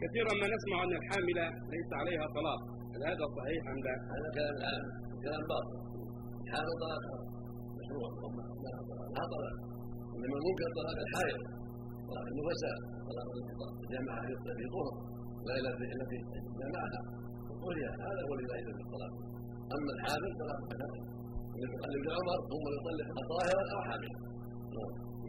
كثيرا ما نسمع أن الحاملة ليس عليها طلاق، هل هذا صحيح أم لا؟ هذا كلام العام، كلام باطل. الحامل طلاق مشروع لا طلاق، انما ممكن طلاق الحائض، طلاق النفساء، طلاق الجماعه في طهر لا التي جمعها وقولها، هذا هو الذي لا يجوز الطلاق. اما الحامل طلاق مثل ابن عمر ثم يطلق طاهرا او حاملا.